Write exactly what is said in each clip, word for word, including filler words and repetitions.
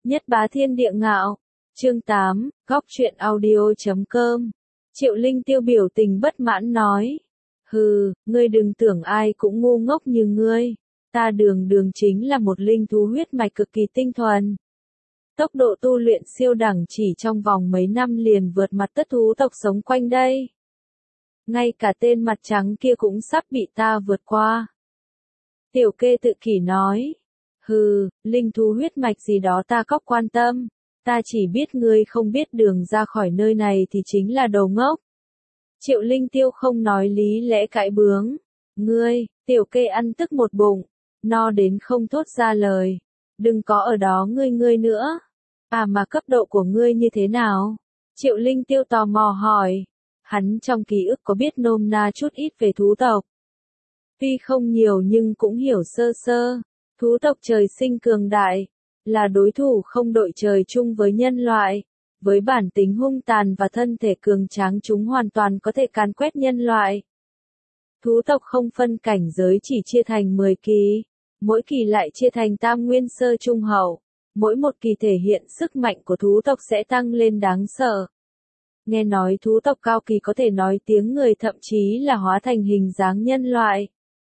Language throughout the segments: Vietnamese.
Nhất bá thiên địa ngạo. Chương tám, góc truyện audio chấm com. Triệu Linh Tiêu biểu tình bất mãn nói. Hừ, ngươi đừng tưởng ai cũng ngu ngốc như ngươi. Ta đường đường chính là một linh thú huyết mạch cực kỳ tinh thuần. Tốc độ tu luyện siêu đẳng chỉ trong vòng mấy năm liền vượt mặt tất thú tộc sống quanh đây. Ngay cả tên mặt trắng kia cũng sắp bị ta vượt qua. Tiểu Kê tự kỷ nói. Hừ, linh thú huyết mạch gì đó ta cóc quan tâm. Ta chỉ biết ngươi không biết đường ra khỏi nơi này thì chính là đồ ngốc. Triệu Linh Tiêu không nói lý lẽ cãi bướng. Ngươi, Tiểu Kê ăn tức một bụng, no đến không thốt ra lời. Đừng có ở đó ngươi ngươi nữa. À mà cấp độ của ngươi như thế nào? Triệu Linh Tiêu tò mò hỏi. Hắn trong ký ức có biết nôm na chút ít về thú tộc. Tuy không nhiều nhưng cũng hiểu sơ sơ. Thú tộc trời sinh cường đại, là đối thủ không đội trời chung với nhân loại. Với bản tính hung tàn và thân thể cường tráng chúng hoàn toàn có thể càn quét nhân loại. Thú tộc không phân cảnh giới chỉ chia thành mười kỳ. Mỗi kỳ lại chia thành tam nguyên sơ trung hậu. Mỗi một kỳ thể hiện sức mạnh của thú tộc sẽ tăng lên đáng sợ. Nghe nói thú tộc cao kỳ có thể nói tiếng người thậm chí là hóa thành hình dáng nhân loại.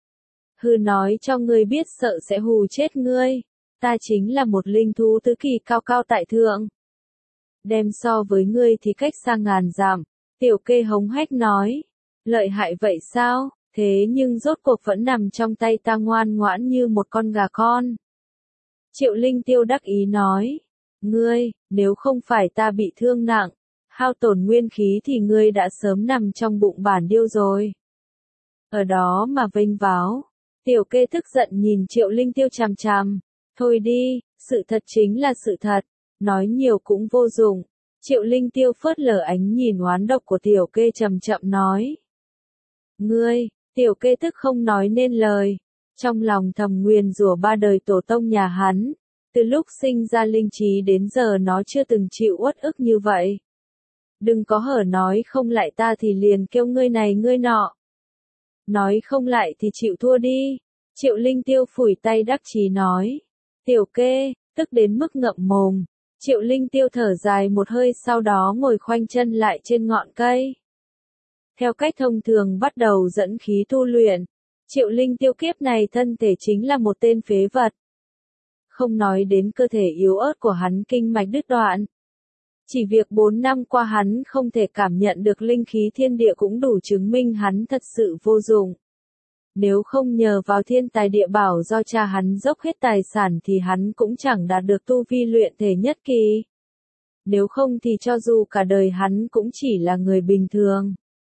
Hừ nói cho ngươi biết sợ sẽ hù chết ngươi. Ta chính là một linh thú tứ kỳ cao cao tại thượng. Đem so với ngươi thì cách xa ngàn dặm. Tiểu Kê hống hách nói. Lợi hại vậy sao? Thế nhưng rốt cuộc vẫn nằm trong tay ta ngoan ngoãn như một con gà con. Triệu Linh Tiêu đắc ý nói. Ngươi, nếu không phải ta bị thương nặng, hao tổn nguyên khí thì ngươi đã sớm nằm trong bụng bản điêu rồi. Ở đó mà vênh váo. Tiểu Kê tức giận nhìn Triệu Linh Tiêu chằm chằm. Thôi đi, sự thật chính là sự thật. Nói nhiều cũng vô dụng. Triệu Linh Tiêu phớt lờ ánh nhìn oán độc của Tiểu Kê chậm chậm nói. Ngươi, Tiểu Kê tức không nói nên lời. Trong lòng thầm nguyền rủa ba đời tổ tông nhà hắn. Từ lúc sinh ra linh trí đến giờ nó chưa từng chịu uất ức như vậy. Đừng có hở nói không lại ta thì liền kêu ngươi này ngươi nọ. Nói không lại thì chịu thua đi. Triệu Linh Tiêu phủi tay đắc chí nói. Tiểu Kê, tức đến mức ngậm mồm. Triệu Linh Tiêu thở dài một hơi sau đó ngồi khoanh chân lại trên ngọn cây. Theo cách thông thường bắt đầu dẫn khí tu luyện. Triệu Linh Tiêu kiếp này thân thể chính là một tên phế vật. Không nói đến cơ thể yếu ớt của hắn kinh mạch đứt đoạn. Chỉ việc bốn năm qua hắn không thể cảm nhận được linh khí thiên địa cũng đủ chứng minh hắn thật sự vô dụng. Nếu không nhờ vào thiên tài địa bảo do cha hắn dốc hết tài sản thì hắn cũng chẳng đạt được tu vi luyện thể nhất kỳ. Nếu không thì cho dù cả đời hắn cũng chỉ là người bình thường.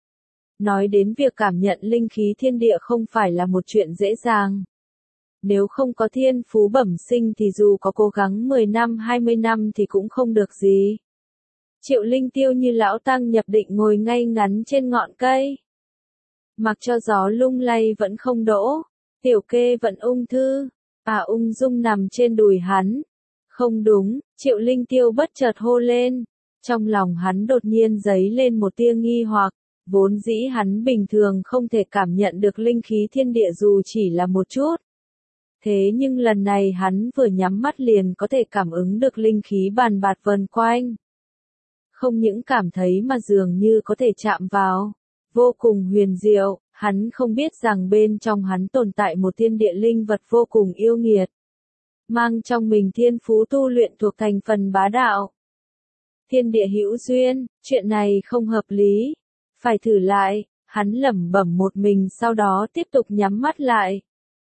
Nói đến việc cảm nhận linh khí thiên địa không phải là một chuyện dễ dàng. Nếu không có thiên phú bẩm sinh thì dù có cố gắng mười năm hai mươi năm thì cũng không được gì. Triệu Linh Tiêu như lão tăng nhập định ngồi ngay ngắn trên ngọn cây. Mặc cho gió lung lay vẫn không đỗ. Tiểu Kê vẫn ung thư. À ung dung nằm trên đùi hắn. Không đúng, Triệu Linh Tiêu bất chợt hô lên. Trong lòng hắn đột nhiên dấy lên một tia nghi hoặc. Vốn dĩ hắn bình thường không thể cảm nhận được linh khí thiên địa dù chỉ là một chút. Thế nhưng lần này hắn vừa nhắm mắt liền có thể cảm ứng được linh khí bàn bạt vần quanh. Không những cảm thấy mà dường như có thể chạm vào. Vô cùng huyền diệu, hắn không biết rằng bên trong hắn tồn tại một thiên địa linh vật vô cùng yêu nghiệt. Mang trong mình thiên phú tu luyện thuộc thành phần bá đạo. Thiên địa hữu duyên, chuyện này không hợp lý. Phải thử lại, hắn lẩm bẩm một mình sau đó tiếp tục nhắm mắt lại.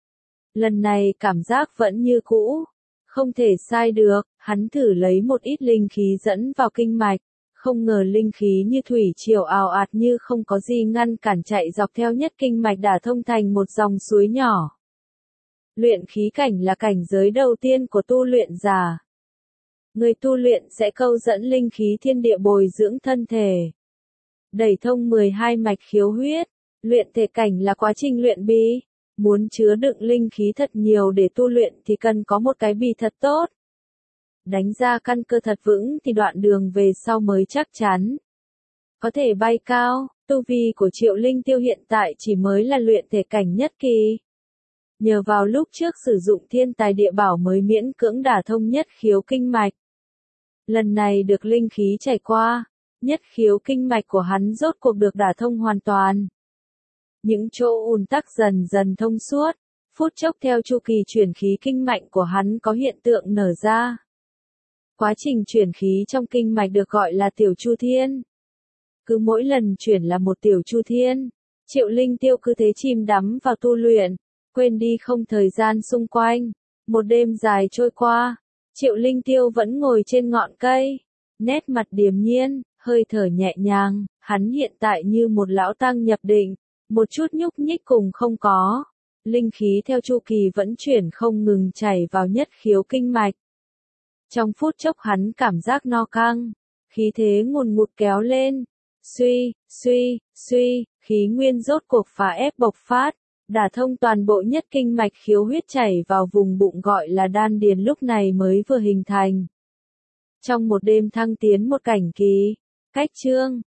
Lần này cảm giác vẫn như cũ. Không thể sai được, hắn thử lấy một ít linh khí dẫn vào kinh mạch. Không ngờ linh khí như thủy triều ào ạt như không có gì ngăn cản chạy dọc theo nhất kinh mạch đả thông thành một dòng suối nhỏ. Luyện khí cảnh là cảnh giới đầu tiên của tu luyện giả. Người tu luyện sẽ câu dẫn linh khí thiên địa bồi dưỡng thân thể. Đẩy thông mười hai mạch khiếu huyết. Luyện thể cảnh là quá trình luyện bí. Muốn chứa đựng linh khí thật nhiều để tu luyện thì cần có một cái bì thật tốt. Đánh ra căn cơ thật vững thì đoạn đường về sau mới chắc chắn. Có thể bay cao, tu vi của Triệu Linh Tiêu hiện tại chỉ mới là luyện thể cảnh nhất kỳ. Nhờ vào lúc trước sử dụng thiên tài địa bảo mới miễn cưỡng đả thông nhất khiếu kinh mạch, Lần này được linh khí chảy qua, nhất khiếu kinh mạch của hắn rốt cuộc được đả thông hoàn toàn. Những chỗ ùn tắc dần dần thông suốt, phút chốc theo chu kỳ chuyển khí kinh mạch của hắn có hiện tượng nở ra. Quá trình chuyển khí trong kinh mạch được gọi là tiểu chu thiên. Cứ mỗi lần chuyển là một tiểu chu thiên, Triệu Linh Tiêu cứ thế chìm đắm vào tu luyện, quên đi không thời gian xung quanh. Một đêm dài trôi qua, Triệu Linh Tiêu vẫn ngồi trên ngọn cây, nét mặt điềm nhiên, hơi thở nhẹ nhàng, hắn hiện tại như một lão tăng nhập định, một chút nhúc nhích cùng không có. Linh khí theo chu kỳ vẫn chuyển không ngừng chảy vào nhất khiếu kinh mạch. Trong phút chốc hắn cảm giác no căng, khí thế ngùn ngụt kéo lên, suy, suy, suy, khí nguyên rốt cuộc phá ép bộc phát, đả thông toàn bộ nhất kinh mạch khiếu huyết chảy vào vùng bụng gọi là đan điền lúc này mới vừa hình thành. Trong một đêm thăng tiến một cảnh kỳ, cách chương